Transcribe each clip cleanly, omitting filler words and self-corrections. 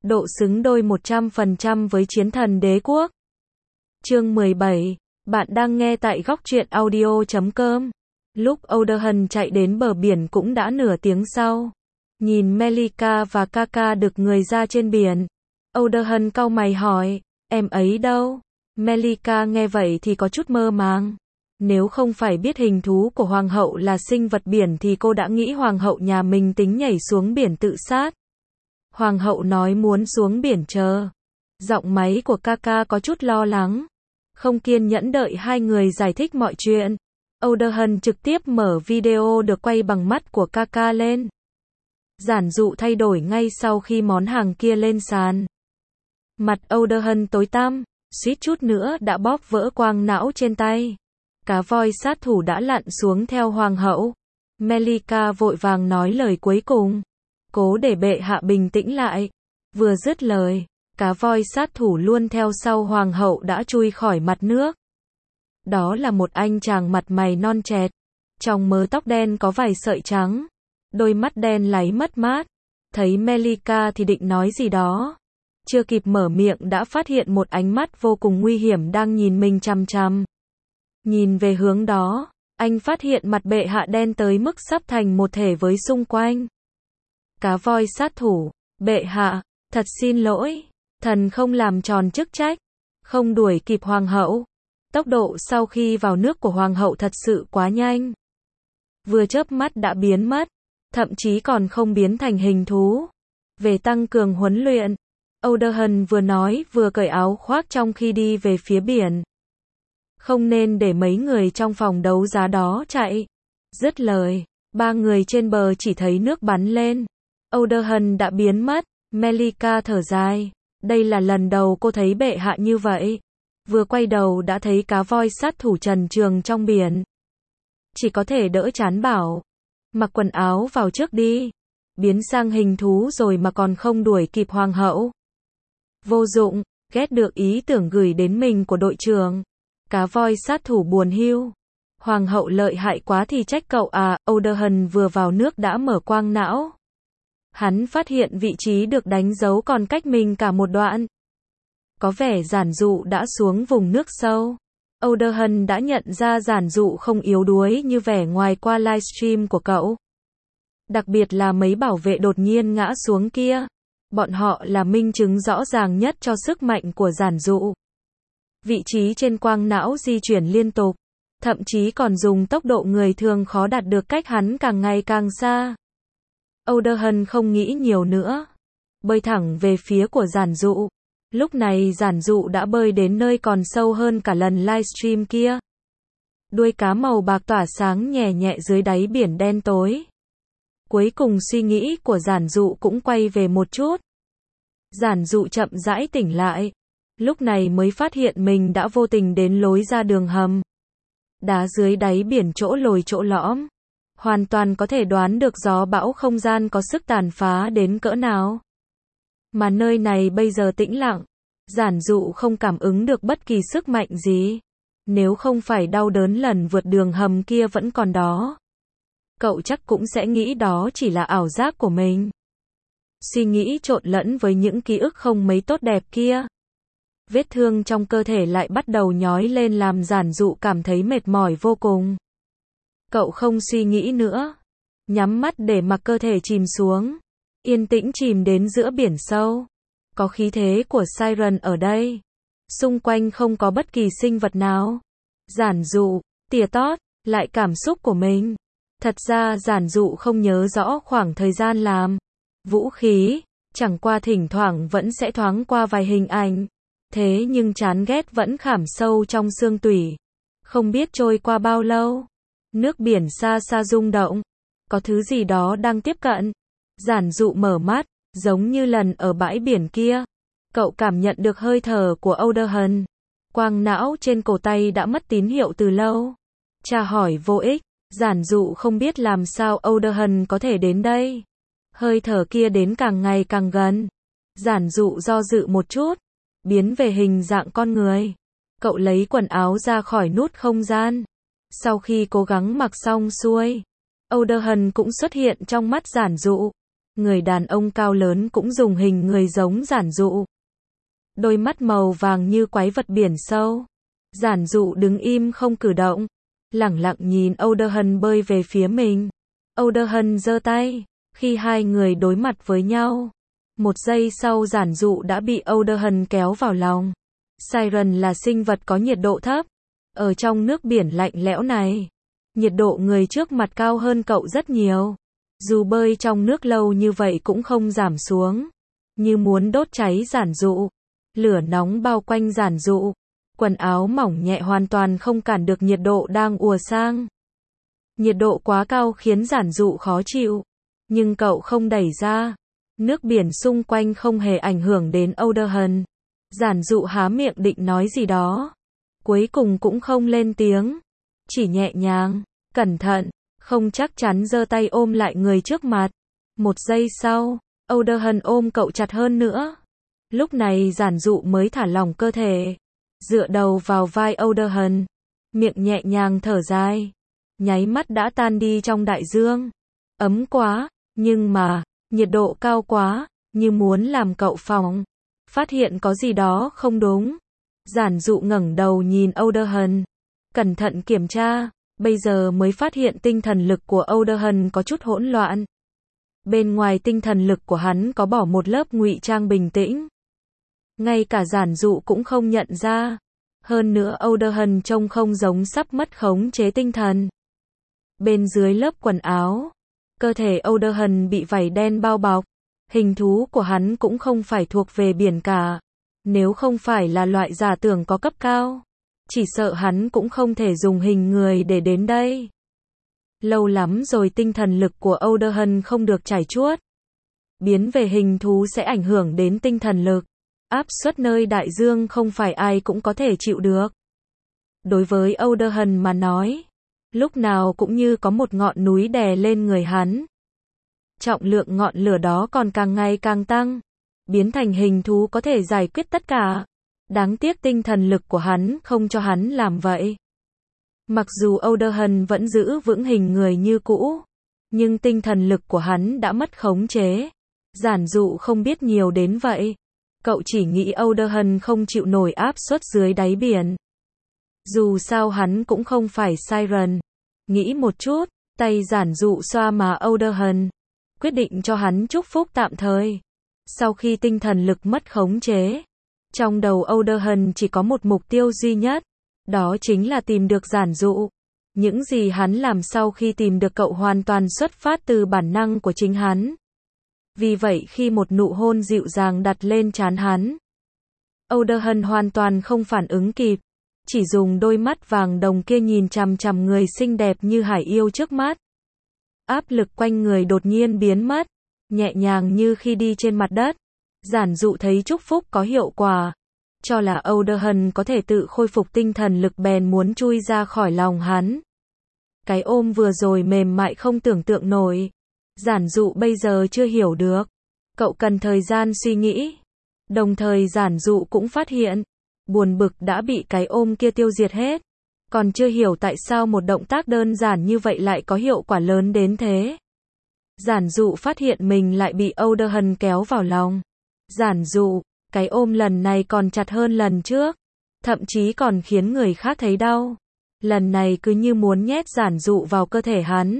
độ xứng đôi 100% với chiến thần đế quốc. Chương 17, bạn đang nghe tại góc truyện audio.com. Lúc Oderhan chạy đến bờ biển cũng đã nửa tiếng sau. Nhìn Melika và Kaka đực người ra trên biển, Oderhan cau mày hỏi, em ấy đâu? Melika nghe vậy thì có chút mơ màng. Nếu không phải biết hình thú của hoàng hậu là sinh vật biển thì cô đã nghĩ hoàng hậu nhà mình tính nhảy xuống biển tự sát. Hoàng hậu nói muốn xuống biển chờ. Giọng máy của Kaka có chút lo lắng. Không kiên nhẫn đợi hai người giải thích mọi chuyện. Oderhan trực tiếp mở video được quay bằng mắt của Kaka lên. Giản dụ thay đổi ngay sau khi món hàng kia lên sàn. Mặt Oderhan tối tăm, suýt chút nữa đã bóp vỡ quang não trên tay. Cá voi sát thủ đã lặn xuống theo hoàng hậu. Melika vội vàng nói lời cuối cùng. Cố để bệ hạ bình tĩnh lại. Vừa dứt lời, cá voi sát thủ luôn theo sau hoàng hậu đã chui khỏi mặt nước. Đó là một anh chàng mặt mày non chẹt. Trong mớ tóc đen có vài sợi trắng. Đôi mắt đen láy mất mát. Thấy Melika thì định nói gì đó. Chưa kịp mở miệng đã phát hiện một ánh mắt vô cùng nguy hiểm đang nhìn mình chằm chằm. Nhìn về hướng đó, anh phát hiện mặt bệ hạ đen tới mức sắp thành một thể với xung quanh. Cá voi sát thủ, bệ hạ, thật xin lỗi, thần không làm tròn chức trách, không đuổi kịp hoàng hậu. Tốc độ sau khi vào nước của hoàng hậu thật sự quá nhanh. Vừa chớp mắt đã biến mất, thậm chí còn không biến thành hình thú. Về tăng cường huấn luyện, Oderhan vừa nói vừa cởi áo khoác trong khi đi về phía biển. Không nên để mấy người trong phòng đấu giá đó chạy. Dứt lời, ba người trên bờ chỉ thấy nước bắn lên. Oderhan đã biến mất. Melika thở dài. Đây là lần đầu cô thấy bệ hạ như vậy. Vừa quay đầu đã thấy cá voi sát thủ trần truồng trong biển. Chỉ có thể đỡ chán bảo. Mặc quần áo vào trước đi. Biến sang hình thú rồi mà còn không đuổi kịp hoàng hậu. Vô dụng, ghét được ý tưởng gửi đến mình của đội trưởng. Cá voi sát thủ buồn hiu. Hoàng hậu lợi hại quá thì trách cậu à. Oderhan vừa vào nước đã mở quang não. Hắn phát hiện vị trí được đánh dấu còn cách mình cả một đoạn. Có vẻ giản dụ đã xuống vùng nước sâu. Oderhan đã nhận ra giản dụ không yếu đuối như vẻ ngoài qua livestream của cậu. Đặc biệt là mấy bảo vệ đột nhiên ngã xuống kia. Bọn họ là minh chứng rõ ràng nhất cho sức mạnh của giản dụ. Vị trí trên quang não di chuyển liên tục, thậm chí còn dùng tốc độ người thường khó đạt được cách hắn càng ngày càng xa. Oderhan không nghĩ nhiều nữa, bơi thẳng về phía của giản dụ. Lúc này giản dụ đã bơi đến nơi còn sâu hơn cả lần livestream kia. Đuôi cá màu bạc tỏa sáng nhẹ nhẹ dưới đáy biển đen tối. Cuối cùng suy nghĩ của giản dụ cũng quay về một chút. Giản dụ chậm rãi tỉnh lại. Lúc này mới phát hiện mình đã vô tình đến lối ra đường hầm. Đá dưới đáy biển chỗ lồi chỗ lõm. Hoàn toàn có thể đoán được gió bão không gian có sức tàn phá đến cỡ nào. Mà nơi này bây giờ tĩnh lặng. Giản dụ không cảm ứng được bất kỳ sức mạnh gì. Nếu không phải đau đớn lần vượt đường hầm kia vẫn còn đó. Cậu chắc cũng sẽ nghĩ đó chỉ là ảo giác của mình. Suy nghĩ trộn lẫn với những ký ức không mấy tốt đẹp kia. Vết thương trong cơ thể lại bắt đầu nhói lên làm giản dụ cảm thấy mệt mỏi vô cùng. Cậu không suy nghĩ nữa. Nhắm mắt để mặc cơ thể chìm xuống. Yên tĩnh chìm đến giữa biển sâu. Có khí thế của Siren ở đây. Xung quanh không có bất kỳ sinh vật nào. Giản dụ, tỉa tót, lại cảm xúc của mình. Thật ra giản dụ không nhớ rõ khoảng thời gian làm vũ khí. Chẳng qua thỉnh thoảng vẫn sẽ thoáng qua vài hình ảnh. Thế nhưng chán ghét vẫn khảm sâu trong xương tủy. Không biết trôi qua bao lâu. Nước biển xa xa rung động. Có thứ gì đó đang tiếp cận. Giản dụ mở mắt, giống như lần ở bãi biển kia. Cậu cảm nhận được hơi thở của Oderhan. Quang não trên cổ tay đã mất tín hiệu từ lâu. Tra hỏi vô ích. Giản dụ không biết làm sao Oderhan có thể đến đây. Hơi thở kia đến càng ngày càng gần. Giản dụ do dự một chút. Biến về hình dạng con người. Cậu lấy quần áo ra khỏi nút không gian. Sau khi cố gắng mặc xong xuôi, Oderhan cũng xuất hiện trong mắt giản dụ. Người đàn ông cao lớn cũng dùng hình người giống Giản Dụ. Đôi mắt màu vàng như quái vật biển sâu. Giản Dụ đứng im không cử động, lẳng lặng nhìn Oderhân bơi về phía mình. Oderhân giơ tay, khi hai người đối mặt với nhau. Một giây sau Giản Dụ đã bị Oderhân kéo vào lòng. Siren là sinh vật có nhiệt độ thấp. Ở trong nước biển lạnh lẽo này, nhiệt độ người trước mặt cao hơn cậu rất nhiều. Dù bơi trong nước lâu như vậy cũng không giảm xuống. Như muốn đốt cháy Giản Dụ. Lửa nóng bao quanh Giản Dụ. Quần áo mỏng nhẹ hoàn toàn không cản được nhiệt độ đang ùa sang. Nhiệt độ quá cao khiến Giản Dụ khó chịu. Nhưng cậu không đẩy ra. Nước biển xung quanh không hề ảnh hưởng đến Oderhân. Giản Dụ há miệng định nói gì đó. Cuối cùng cũng không lên tiếng. Chỉ nhẹ nhàng, cẩn thận, không chắc chắn giơ tay ôm lại người trước mặt. Một giây sau, Oderhân ôm cậu chặt hơn nữa. Lúc này Giản Dụ mới thả lỏng cơ thể. Dựa đầu vào vai Oderhân. Miệng nhẹ nhàng thở dài. Nháy mắt đã tan đi trong đại dương. Ấm quá, nhưng mà, nhiệt độ cao quá, như muốn làm cậu phỏng. Phát hiện có gì đó không đúng. Giản Dụ ngẩng đầu nhìn Oderhân. Cẩn thận kiểm tra, bây giờ mới phát hiện tinh thần lực của Oderhân có chút hỗn loạn. Bên ngoài tinh thần lực của hắn có bỏ một lớp ngụy trang bình tĩnh. Ngay cả Giản Dụ cũng không nhận ra. Hơn nữa Oderhân trông không giống sắp mất khống chế tinh thần. Bên dưới lớp quần áo, cơ thể Oderhân bị vảy đen bao bọc. Hình thú của hắn cũng không phải thuộc về biển cả. Nếu không phải là loại giả tưởng có cấp cao, chỉ sợ hắn cũng không thể dùng hình người để đến đây. Lâu lắm rồi tinh thần lực của Oderhân không được trải chuốt. Biến về hình thú sẽ ảnh hưởng đến tinh thần lực. Áp suất nơi đại dương không phải ai cũng có thể chịu được. Đối với Oderhân mà nói, lúc nào cũng như có một ngọn núi đè lên người hắn. Trọng lượng ngọn lửa đó còn càng ngày càng tăng. Biến thành hình thú có thể giải quyết tất cả. Đáng tiếc tinh thần lực của hắn không cho hắn làm vậy. Mặc dù Oderhân vẫn giữ vững hình người như cũ, nhưng tinh thần lực của hắn đã mất khống chế. Giản Dụ không biết nhiều đến vậy. Cậu chỉ nghĩ Oderhân không chịu nổi áp suất dưới đáy biển. Dù sao hắn cũng không phải Siren. Nghĩ một chút, tay Giản Dụ xoa má Oderhân. Quyết định cho hắn chúc phúc tạm thời. Sau khi tinh thần lực mất khống chế, trong đầu Oderhân chỉ có một mục tiêu duy nhất. Đó chính là tìm được Giản Dụ. Những gì hắn làm sau khi tìm được cậu hoàn toàn xuất phát từ bản năng của chính hắn. Vì vậy khi một nụ hôn dịu dàng đặt lên trán hắn, Oderhân hoàn toàn không phản ứng kịp. Chỉ dùng đôi mắt vàng đồng kia nhìn chằm chằm người xinh đẹp như hải yêu trước mắt. Áp lực quanh người đột nhiên biến mất. Nhẹ nhàng như khi đi trên mặt đất. Giản Dụ thấy chúc phúc có hiệu quả. Cho là Oderhân có thể tự khôi phục tinh thần lực bèn muốn chui ra khỏi lòng hắn. Cái ôm vừa rồi mềm mại không tưởng tượng nổi. Giản Dụ bây giờ chưa hiểu được. Cậu cần thời gian suy nghĩ. Đồng thời Giản Dụ cũng phát hiện. Buồn bực đã bị cái ôm kia tiêu diệt hết. Còn chưa hiểu tại sao một động tác đơn giản như vậy lại có hiệu quả lớn đến thế. Giản Dụ phát hiện mình lại bị Oderhân kéo vào lòng. Giản Dụ, cái ôm lần này còn chặt hơn lần trước. Thậm chí còn khiến người khác thấy đau. Lần này cứ như muốn nhét Giản Dụ vào cơ thể hắn.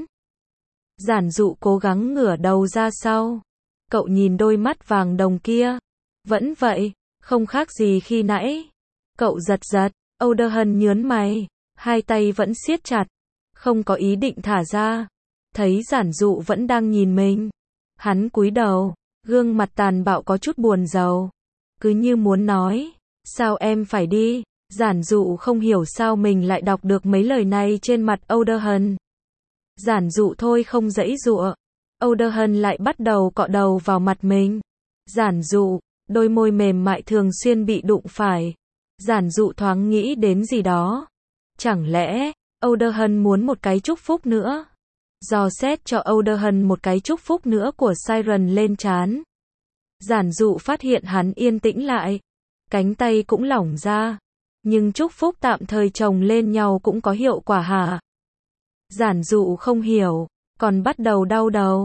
Giản Dụ cố gắng ngửa đầu ra sau. Cậu nhìn đôi mắt vàng đồng kia. Vẫn vậy, không khác gì khi nãy. Cậu giật giật, Oderhân nhớn mày. Hai tay vẫn siết chặt. Không có ý định thả ra. Thấy Giản Dụ vẫn đang nhìn mình. Hắn cúi đầu, gương mặt tàn bạo có chút buồn rầu. Cứ như muốn nói, sao em phải đi? Giản Dụ không hiểu sao mình lại đọc được mấy lời này trên mặt Oderhân. Giản Dụ thôi không giãy giụa. Oderhân lại bắt đầu cọ đầu vào mặt mình. Giản Dụ, đôi môi mềm mại thường xuyên bị đụng phải. Giản Dụ thoáng nghĩ đến gì đó. Chẳng lẽ, Oderhân muốn một cái chúc phúc nữa? Dò xét cho Oderhân một cái chúc phúc nữa của Siren lên trán. Giản Dụ phát hiện hắn yên tĩnh lại. Cánh tay cũng lỏng ra. Nhưng chúc phúc tạm thời chồng lên nhau cũng có hiệu quả hả? Giản Dụ không hiểu, còn bắt đầu đau đầu.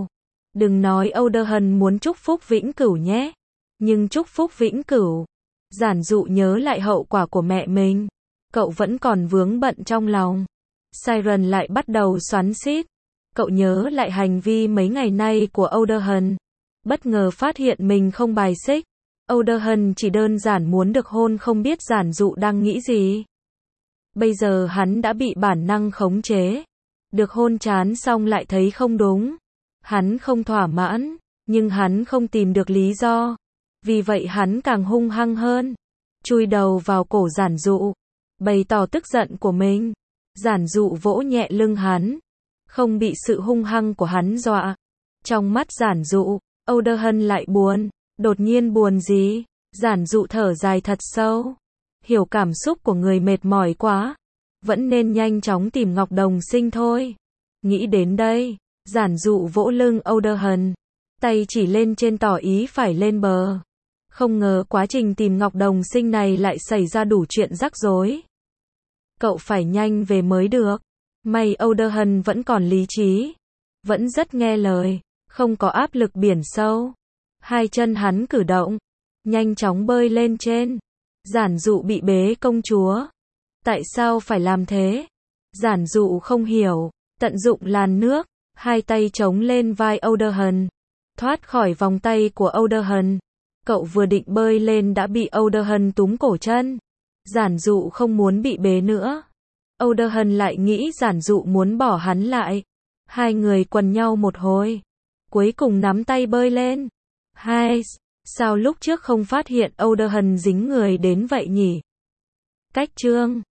Đừng nói Oderhan muốn chúc phúc vĩnh cửu nhé. Nhưng chúc phúc vĩnh cửu. Giản dụ nhớ lại hậu quả của mẹ mình. Cậu vẫn còn vướng bận trong lòng. Siren lại bắt đầu xoắn xít. Cậu nhớ lại hành vi mấy ngày nay của Oderhan. Bất ngờ phát hiện mình không bài xích. Oderhan chỉ đơn giản muốn được hôn, không biết giản dụ đang nghĩ gì. Bây giờ hắn đã bị bản năng khống chế. Được hôn chán xong lại thấy không đúng. Hắn không thỏa mãn, nhưng hắn không tìm được lý do. Vì vậy hắn càng hung hăng hơn. Chui đầu vào cổ giản dụ. Bày tỏ tức giận của mình. Giản dụ vỗ nhẹ lưng hắn. Không bị sự hung hăng của hắn dọa. Trong mắt giản dụ, Oderhan lại buồn. Đột nhiên buồn gì? Giản dụ thở dài thật sâu. Hiểu cảm xúc của người mệt mỏi quá. Vẫn nên nhanh chóng tìm Ngọc Đồng Sinh thôi. Nghĩ đến đây, giản dụ vỗ lưng Oderhan. Tay chỉ lên trên tỏ ý phải lên bờ. Không ngờ quá trình tìm Ngọc Đồng Sinh này lại xảy ra đủ chuyện rắc rối. Cậu phải nhanh về mới được. May Oderhan vẫn còn lý trí. Vẫn rất nghe lời. Không có áp lực biển sâu. Hai chân hắn cử động. Nhanh chóng bơi lên trên. Giản dụ bị bế công chúa. Tại sao phải làm thế? Giản dụ không hiểu. Tận dụng làn nước. Hai tay chống lên vai Oderhan. Thoát khỏi vòng tay của Oderhan. Cậu vừa định bơi lên đã bị Oderhan túm cổ chân. Giản dụ không muốn bị bế nữa. Oderhan lại nghĩ giản dụ muốn bỏ hắn lại. Hai người quần nhau một hồi. Cuối cùng nắm tay bơi lên. Hai, sao lúc trước không phát hiện Oderhan dính người đến vậy nhỉ? Cách chương